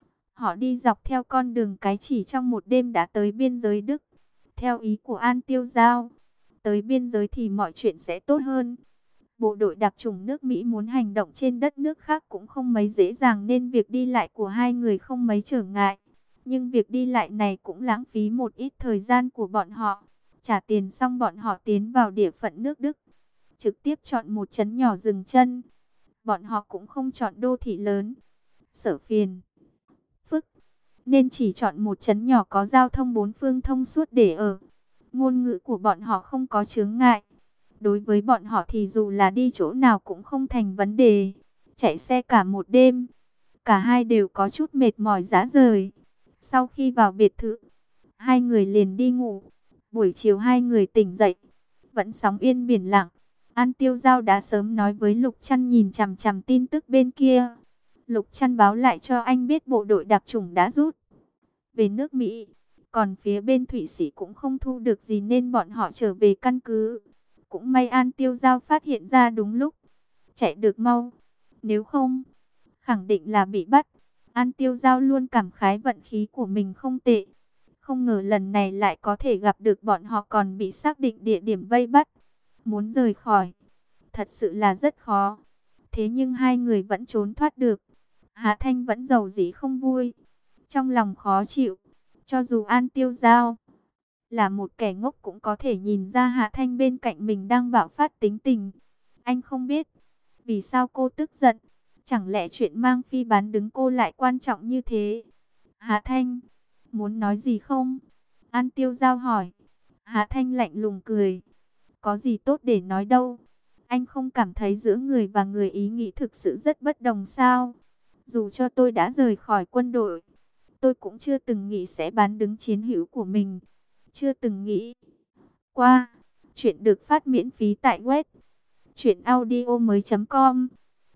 họ đi dọc theo con đường cái chỉ trong một đêm đã tới biên giới Đức. Theo ý của An Tiêu Giao, tới biên giới thì mọi chuyện sẽ tốt hơn. Bộ đội đặc chủng nước Mỹ muốn hành động trên đất nước khác cũng không mấy dễ dàng, nên việc đi lại của hai người không mấy trở ngại. Nhưng việc đi lại này cũng lãng phí một ít thời gian của bọn họ. Trả tiền xong bọn họ tiến vào địa phận nước Đức, trực tiếp chọn một trấn nhỏ dừng chân. Bọn họ cũng không chọn đô thị lớn, sợ phiền phức, nên chỉ chọn một trấn nhỏ có giao thông bốn phương thông suốt để ở. Ngôn ngữ của bọn họ không có chướng ngại. Đối với bọn họ thì dù là đi chỗ nào cũng không thành vấn đề. Chạy xe cả một đêm, cả hai đều có chút mệt mỏi rã rời. Sau khi vào biệt thự, hai người liền đi ngủ. Buổi chiều hai người tỉnh dậy, vẫn sóng yên biển lặng. An Tiêu Giao đã sớm nói với Lục Trăn nhìn chằm chằm tin tức bên kia. Lục Trăn báo lại cho anh biết bộ đội đặc chủng đã rút về nước Mỹ. Còn phía bên Thụy Sĩ cũng không thu được gì nên bọn họ trở về căn cứ. Cũng may An Tiêu Giao phát hiện ra đúng lúc, chạy được mau. Nếu không, khẳng định là bị bắt. An Tiêu Giao luôn cảm khái vận khí của mình không tệ. Không ngờ lần này lại có thể gặp được bọn họ, còn bị xác định địa điểm vây bắt. Muốn rời khỏi, thật sự là rất khó. Thế nhưng hai người vẫn trốn thoát được. Hạ Thanh vẫn giàu dĩ không vui, trong lòng khó chịu. Cho dù An Tiêu Giao là một kẻ ngốc cũng có thể nhìn ra Hạ Thanh bên cạnh mình đang bạo phát tính tình. Anh không biết vì sao cô tức giận. Chẳng lẽ chuyện Mang Phi bán đứng cô lại quan trọng như thế? Hạ Thanh, muốn nói gì không? An Tiêu Giao hỏi. Hạ Thanh lạnh lùng cười. Có gì tốt để nói đâu. Anh không cảm thấy giữa người và người ý nghĩ thực sự rất bất đồng sao? Dù cho tôi đã rời khỏi quân đội, tôi cũng chưa từng nghĩ sẽ bán đứng chiến hữu của mình. Chưa từng nghĩ qua. Chuyện được phát miễn phí tại web truyệnaudiomoi.com.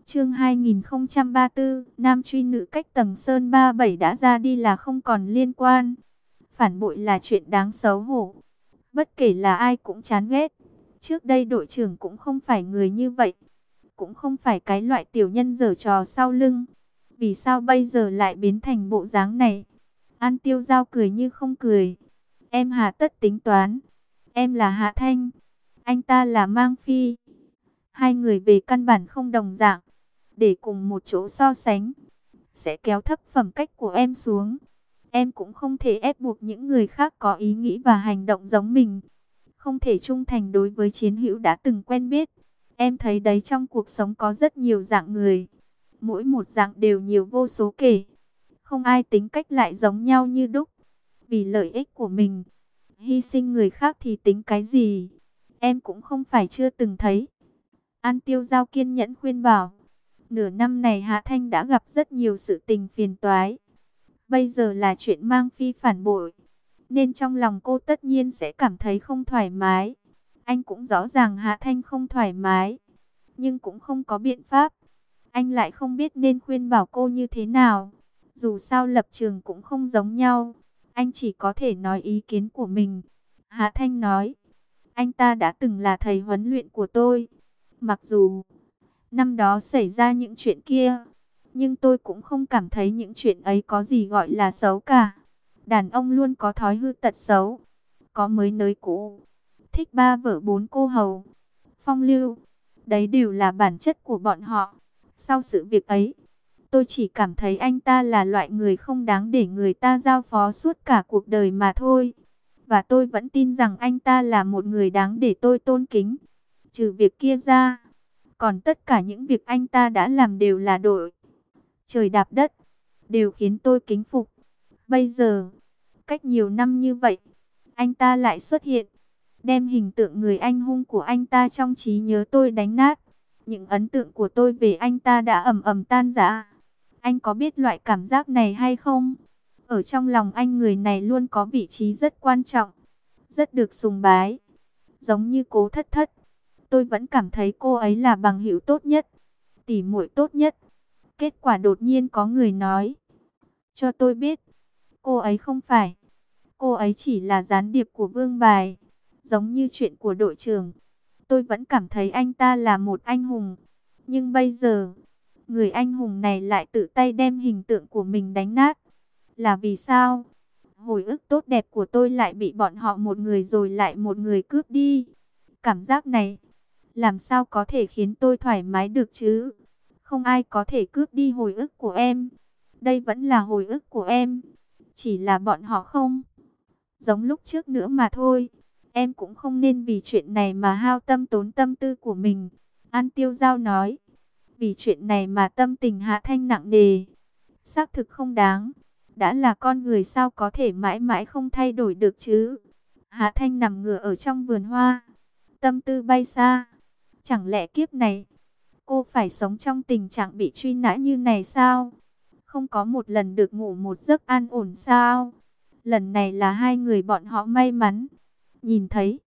Chương 2034, nam truy nữ cách tầng Sơn 37 đã ra đi là không còn liên quan. Phản bội là chuyện đáng xấu hổ. Bất kể là ai cũng chán ghét. Trước đây đội trưởng cũng không phải người như vậy. Cũng không phải cái loại tiểu nhân giở trò sau lưng. Vì sao bây giờ lại biến thành bộ dáng này? An Tiêu Giao cười như không cười. Em hà tất tính toán. Em là Hạ Thanh. Anh ta là Mang Phi. Hai người về căn bản không đồng dạng. Để cùng một chỗ so sánh, sẽ kéo thấp phẩm cách của em xuống. Em cũng không thể ép buộc những người khác có ý nghĩ và hành động giống mình. Không thể trung thành đối với chiến hữu đã từng quen biết. Em thấy đấy, trong cuộc sống có rất nhiều dạng người. Mỗi một dạng đều nhiều vô số kể. Không ai tính cách lại giống nhau như đúc. Vì lợi ích của mình, hy sinh người khác thì tính cái gì? Em cũng không phải chưa từng thấy. An Tiêu Giao kiên nhẫn khuyên bảo. Nửa năm này Hạ Thanh đã gặp rất nhiều sự tình phiền toái. Bây giờ là chuyện Mang Phi phản bội, nên trong lòng cô tất nhiên sẽ cảm thấy không thoải mái. Anh cũng rõ ràng Hạ Thanh không thoải mái, nhưng cũng không có biện pháp. Anh lại không biết nên khuyên bảo cô như thế nào. Dù sao lập trường cũng không giống nhau. Anh chỉ có thể nói ý kiến của mình. Hạ Thanh nói, anh ta đã từng là thầy huấn luyện của tôi. Mặc dù năm đó xảy ra những chuyện kia, nhưng tôi cũng không cảm thấy những chuyện ấy có gì gọi là xấu cả. Đàn ông luôn có thói hư tật xấu, có mới nới cũ, thích ba vợ bốn cô hầu, phong lưu. Đấy đều là bản chất của bọn họ. Sau sự việc ấy, tôi chỉ cảm thấy anh ta là loại người không đáng để người ta giao phó suốt cả cuộc đời mà thôi. Và tôi vẫn tin rằng anh ta là một người đáng để tôi tôn kính. Trừ việc kia ra, còn tất cả những việc anh ta đã làm đều là đội trời đạp đất, đều khiến tôi kính phục. Bây giờ, cách nhiều năm như vậy, anh ta lại xuất hiện, đem hình tượng người anh hùng của anh ta trong trí nhớ tôi đánh nát. Những ấn tượng của tôi về anh ta đã ầm ầm tan rã. Anh có biết loại cảm giác này hay không? Ở trong lòng anh, người này luôn có vị trí rất quan trọng, rất được sùng bái. Giống như Cố Thất Thất, tôi vẫn cảm thấy cô ấy là bằng hữu tốt nhất, tỉ muội tốt nhất. Kết quả đột nhiên có người nói cho tôi biết, cô ấy không phải. Cô ấy chỉ là gián điệp của Vương Bài. Giống như chuyện của đội trưởng, tôi vẫn cảm thấy anh ta là một anh hùng. Nhưng bây giờ, người anh hùng này lại tự tay đem hình tượng của mình đánh nát. Là vì sao? Hồi ức tốt đẹp của tôi lại bị bọn họ một người rồi lại một người cướp đi. Cảm giác này, làm sao có thể khiến tôi thoải mái được chứ? Không ai có thể cướp đi hồi ức của em. Đây vẫn là hồi ức của em. Chỉ là bọn họ không giống lúc trước nữa mà thôi. Em cũng không nên vì chuyện này mà hao tâm tốn tâm tư của mình. An Tiêu Giao nói. Vì chuyện này mà tâm tình Hạ Thanh nặng nề, xác thực không đáng. Đã là con người sao có thể mãi mãi không thay đổi được chứ? Hạ Thanh nằm ngửa ở trong vườn hoa, tâm tư bay xa. Chẳng lẽ kiếp này cô phải sống trong tình trạng bị truy nã như này sao? Không có một lần được ngủ một giấc an ổn sao? Lần này là hai người bọn họ may mắn nhìn thấy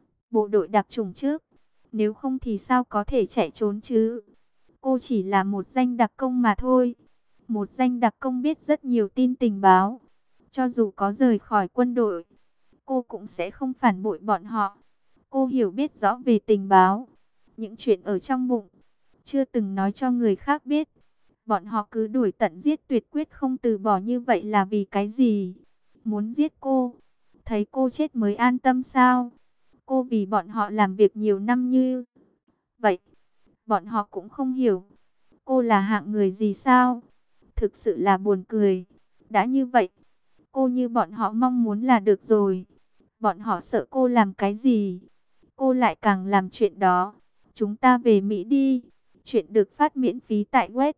bộ đội đặc chủng trước. Nếu không thì sao có thể chạy trốn chứ? Cô chỉ là một danh đặc công mà thôi. Một danh đặc công biết rất nhiều tin tình báo. Cho dù có rời khỏi quân đội, cô cũng sẽ không phản bội bọn họ. Cô hiểu biết rõ về tình báo. Những chuyện ở trong bụng, chưa từng nói cho người khác biết. Bọn họ cứ đuổi tận giết tuyệt, quyết không từ bỏ như vậy là vì cái gì? Muốn giết cô, thấy cô chết mới an tâm sao? Cô vì bọn họ làm việc nhiều năm như vậy, bọn họ cũng không hiểu cô là hạng người gì sao? Thực sự là buồn cười. Đã như vậy, cô như bọn họ mong muốn là được rồi. Bọn họ sợ cô làm cái gì, cô lại càng làm chuyện đó. Chúng ta về Mỹ đi. Chuyện được phát miễn phí tại web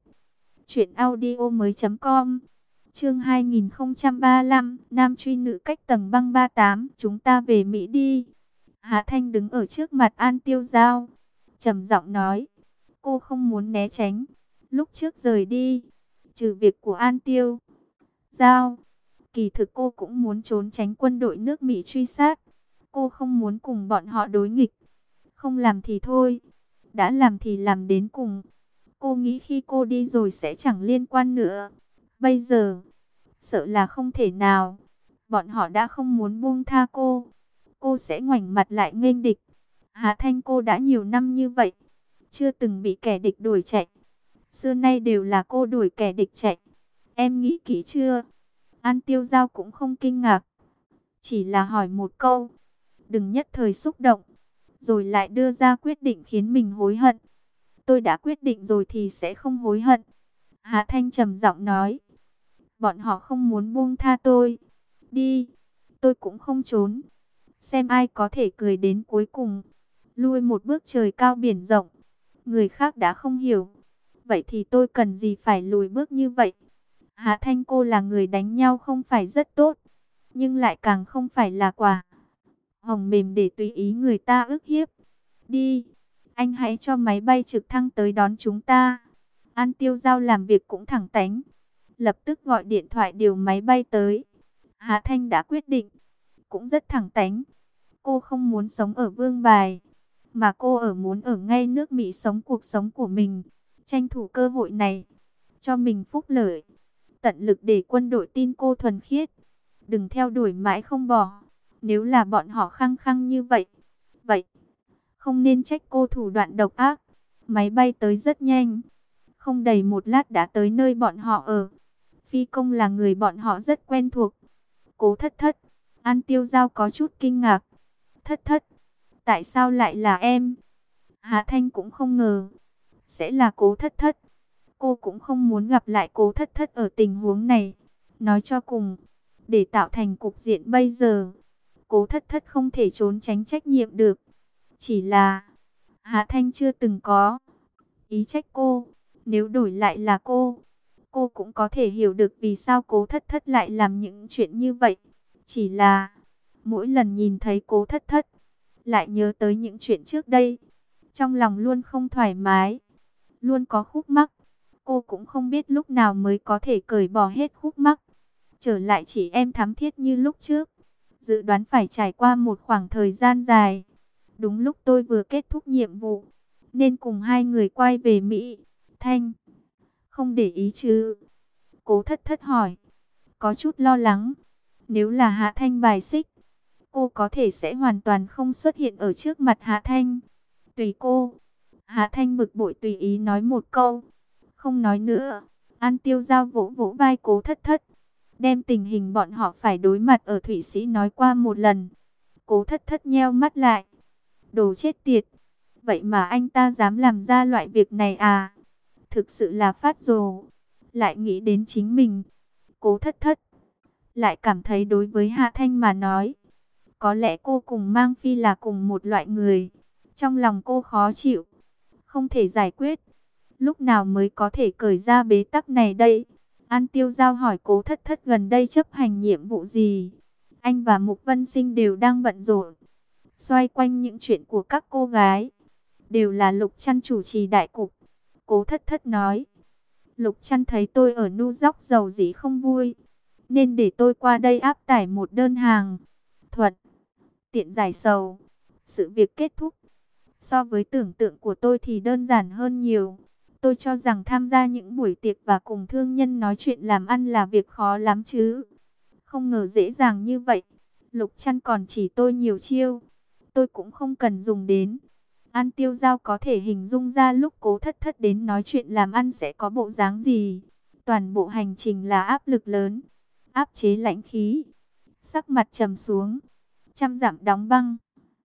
truyệnaudiomoi.com. Chương 2035, nam truy nữ cách tầng băng 38, chúng ta về Mỹ đi. Hạ Thanh đứng ở trước mặt An Tiêu Giao, trầm giọng nói, cô không muốn né tránh. Lúc trước rời đi, trừ việc của An Tiêu Giao, kỳ thực cô cũng muốn trốn tránh quân đội nước Mỹ truy sát. Cô không muốn cùng bọn họ đối nghịch. Không làm thì thôi, đã làm thì làm đến cùng. Cô nghĩ khi cô đi rồi sẽ chẳng liên quan nữa. Bây giờ, sợ là không thể nào. Bọn họ đã không muốn buông tha cô. Cô sẽ ngoảnh mặt lại nghênh địch. Hà Thanh, cô đã nhiều năm như vậy, chưa từng bị kẻ địch đuổi chạy. Xưa nay đều là cô đuổi kẻ địch chạy. Em nghĩ kỹ chưa? An Tiêu Giao cũng không kinh ngạc, chỉ là hỏi một câu. Đừng nhất thời xúc động, rồi lại đưa ra quyết định khiến mình hối hận. Tôi đã quyết định rồi thì sẽ không hối hận. Hà Thanh trầm giọng nói. Bọn họ không muốn buông tha tôi. Đi, tôi cũng không trốn. Xem ai có thể cười đến cuối cùng. Lui một bước trời cao biển rộng. Người khác đã không hiểu. Vậy thì tôi cần gì phải lùi bước như vậy? Hà Thanh, cô là người đánh nhau không phải rất tốt, nhưng lại càng không phải là quả hồng mềm để tùy ý người ta ức hiếp. Đi, anh hãy cho máy bay trực thăng tới đón chúng ta. An Tiêu Giao làm việc cũng thẳng tánh, lập tức gọi điện thoại điều máy bay tới. Hà Thanh đã quyết định, cũng rất thẳng tánh. Cô không muốn sống ở Vương Bài, mà cô muốn ở ngay nước Mỹ sống cuộc sống của mình, tranh thủ cơ hội này, cho mình phúc lợi, tận lực để quân đội tin cô thuần khiết, đừng theo đuổi mãi không bỏ. Nếu là bọn họ khăng khăng như vậy, vậy không nên trách cô thủ đoạn độc ác. Máy bay tới rất nhanh, không đầy một lát đã tới nơi bọn họ ở. Phi công là người bọn họ rất quen thuộc. Cố Thất Thất. An Tiêu Giao có chút kinh ngạc. Thất Thất, tại sao lại là em? Hà Thanh cũng không ngờ sẽ là Cố Thất Thất. Cô cũng không muốn gặp lại Cố Thất Thất ở tình huống này. Nói cho cùng, để tạo thành cục diện bây giờ, Cố Thất Thất không thể trốn tránh trách nhiệm được. Chỉ là Hà Thanh chưa từng có ý trách cô. Nếu đổi lại là cô cũng có thể hiểu được vì sao Cố Thất Thất lại làm những chuyện như vậy. Chỉ là mỗi lần nhìn thấy Cố Thất Thất, lại nhớ tới những chuyện trước đây, trong lòng luôn không thoải mái, luôn có khúc mắc. Cô cũng không biết lúc nào mới có thể cởi bỏ hết khúc mắc, trở lại chị em thắm thiết như lúc trước. Dự đoán phải trải qua một khoảng thời gian dài. Đúng lúc tôi vừa kết thúc nhiệm vụ, nên cùng hai người quay về Mỹ. Thanh, không để ý chứ? Cố Thất Thất hỏi, có chút lo lắng. Nếu là Hạ Thanh bài xích, cô có thể sẽ hoàn toàn không xuất hiện ở trước mặt Hạ Thanh. Tùy cô. Hạ Thanh bực bội tùy ý nói một câu, không nói nữa. An Tiêu Giao vỗ vỗ vai Cố Thất Thất, đem tình hình bọn họ phải đối mặt ở Thụy Sĩ nói qua một lần. Cố Thất Thất nheo mắt lại. Đồ chết tiệt, vậy mà anh ta dám làm ra loại việc này à? Thực sự là phát rồ. Lại nghĩ đến chính mình, Cố Thất Thất lại cảm thấy đối với Hạ Thanh mà nói, có lẽ cô cùng Mang Phi là cùng một loại người. Trong lòng cô khó chịu, không thể giải quyết. Lúc nào mới có thể cởi ra bế tắc này đây? An Tiêu Giao hỏi Cố Thất Thất gần đây chấp hành nhiệm vụ gì? Anh và Mục Vân Sinh đều đang bận rộn, xoay quanh những chuyện của các cô gái. Đều là Lục Trăn chủ trì đại cục. Cố Thất Thất nói. Lục Trăn thấy tôi ở Nu Dóc giàu dĩ không vui, nên để tôi qua đây áp tải một đơn hàng. Thuận tiện giải sầu. Sự việc kết thúc. So với tưởng tượng của tôi thì đơn giản hơn nhiều. Tôi cho rằng tham gia những buổi tiệc và cùng thương nhân nói chuyện làm ăn là việc khó lắm chứ. Không ngờ dễ dàng như vậy. Lục Trăn còn chỉ tôi nhiều chiêu, tôi cũng không cần dùng đến. An Tiêu Giao có thể hình dung ra lúc Cố Thất Thất đến nói chuyện làm ăn sẽ có bộ dáng gì. Toàn bộ hành trình là áp lực lớn, áp chế lãnh khí, sắc mặt trầm xuống, trăm dặm đóng băng.